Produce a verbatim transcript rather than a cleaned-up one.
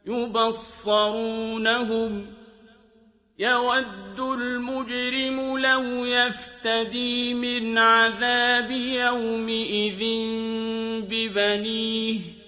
يبصرونهم يود المجرم لو يفتدي من عذاب يومئذ ببنيه